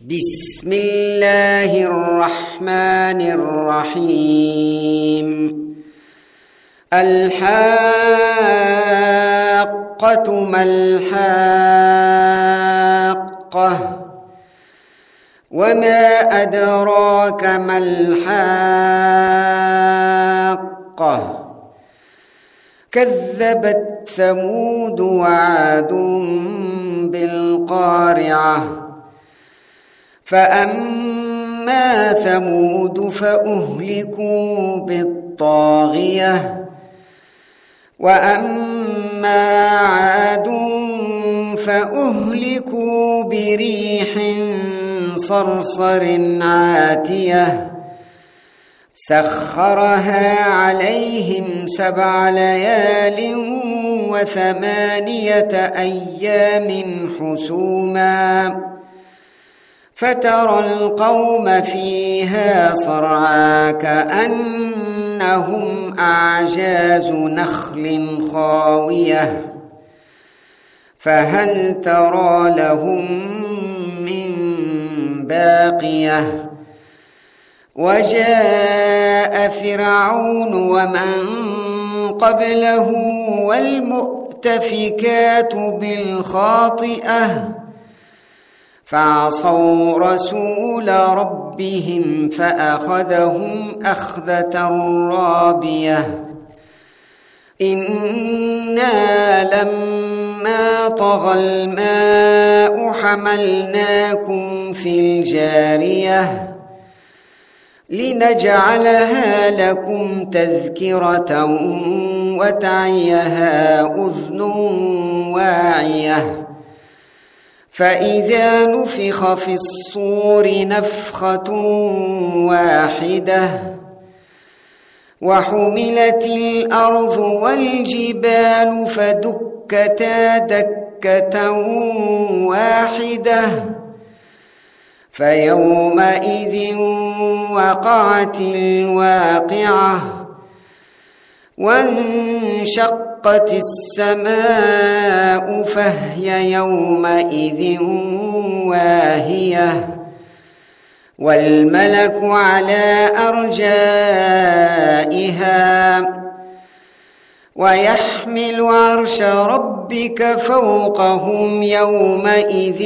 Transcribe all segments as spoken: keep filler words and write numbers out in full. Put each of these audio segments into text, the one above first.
بسم الله الرحمن الرحيم. الحاقة ما الحاقة وما أدراك ما الحاقة كذبت ثمود وعاد بالقارعة فأما ثمود فأهلكوا بالطاغية وأما عاد فأهلكوا بريح صرصر عاتية سخرها عليهم سبع ليال وثمانية أيام حسوما فترى القوم فيها صرعى كأنهم أعجاز نخل خاوية فهل ترى لهم من باقية وجاء فرعون ومن قبله والمؤتفكات بالخاطئة فعصوا رسول ربهم فأخذهم أخذة رابية إنا لما طغى الماء حملناكم في الجارية لنجعلها لكم تذكرة وتعيها أذن واعية فإذا نفخ في الصور نفخة واحدة وحملت الأرض والجبال فدكتا دكة واحدة فيومئذ وقعت الواقعة وانشقت السماء فهي يومئذ واهية والملك على أرجائها ويحمل عرش ربك فوقهم يومئذ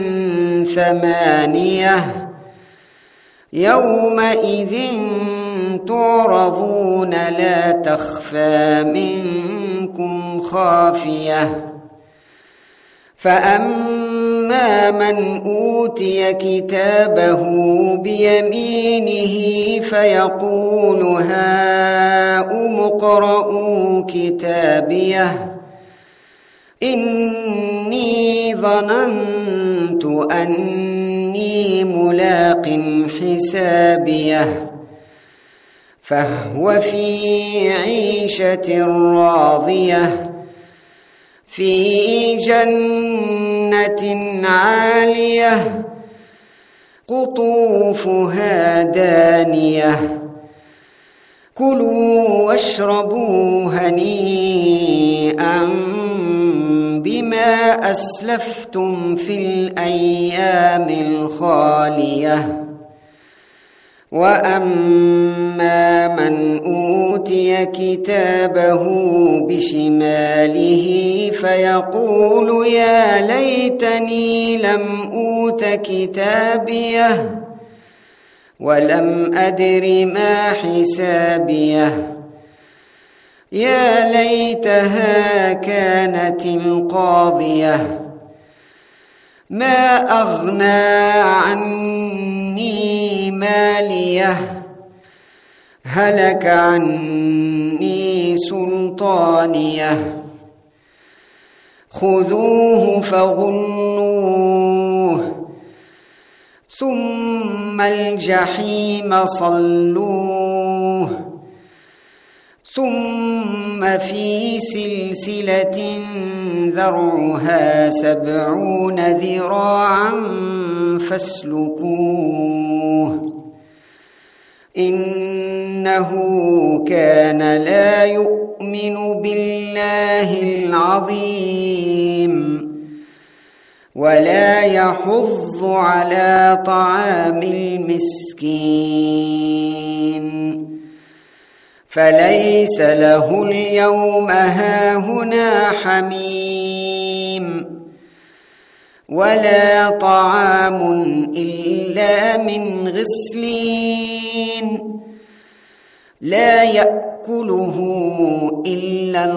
ثمانية يومئذ تعرضون لا تخفى منكم خافية فأما من أوتي كتابه بيمينه فيقول هاؤم اقرءوا كتابيه إني ظننت أني ملاق حسابيه فهو في عيشة راضية في جنة عالية قطوفها دانية كلوا واشربوا هنيئا بما أسلفتم في الأيام الخالية وأما من أوتي كتابه بشماله فيقول يا ليتني لم أوت كتابيه ولم أدر ما حسابيه يا ليتها كانت القاضية ما أغنى عني ماليه هلك عني سلطانيه خذوه فغلوه ثم الجحيم صلوه ثم في سلسلة ذرعها سبعون ذراعا فاسلكوه إنه كان لا يؤمن بالله العظيم ولا يحض على طعام المسكين فليس له اليوم هاهنا حميم ولا طعام إلا من غسلين لا يأكله إلا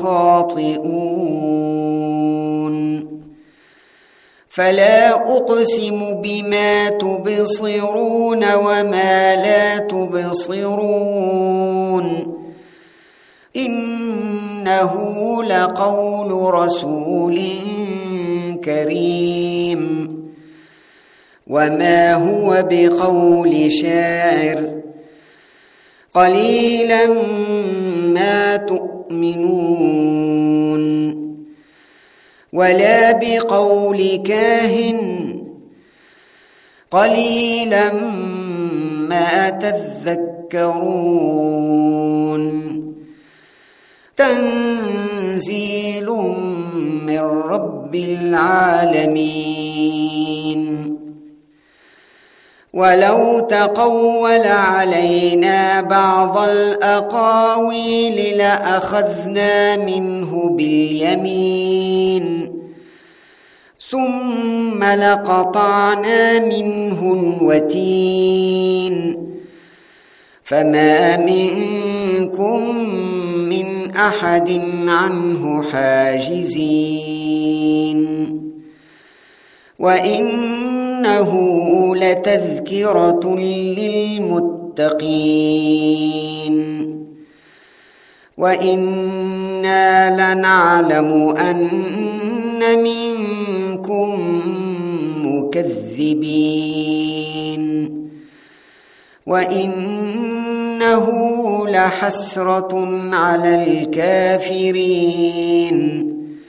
الخاطئون فلا أقسم بما تبصرون وما لا تبصرون إنه لقول رسول كريم وما هو بقول شاعر قليلا ما تؤمنون ولا بقول كاهن قليلا ما تذكرون تنزيل من رب العالمين ولو تقول علينا بعض الأقاويل لأخذنا منه باليمين ثم لقطعنا منه الوتين فما منكم من أحد عنه حاجزين وإنه لتذكرة للمتقين وإنا لنعلم أن منكم مكذبين وإنه لحسرة على الكافرين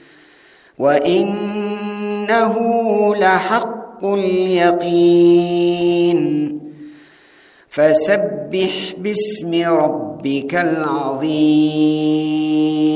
وإنه لحق اليقين فسبح باسم ربك العظيم.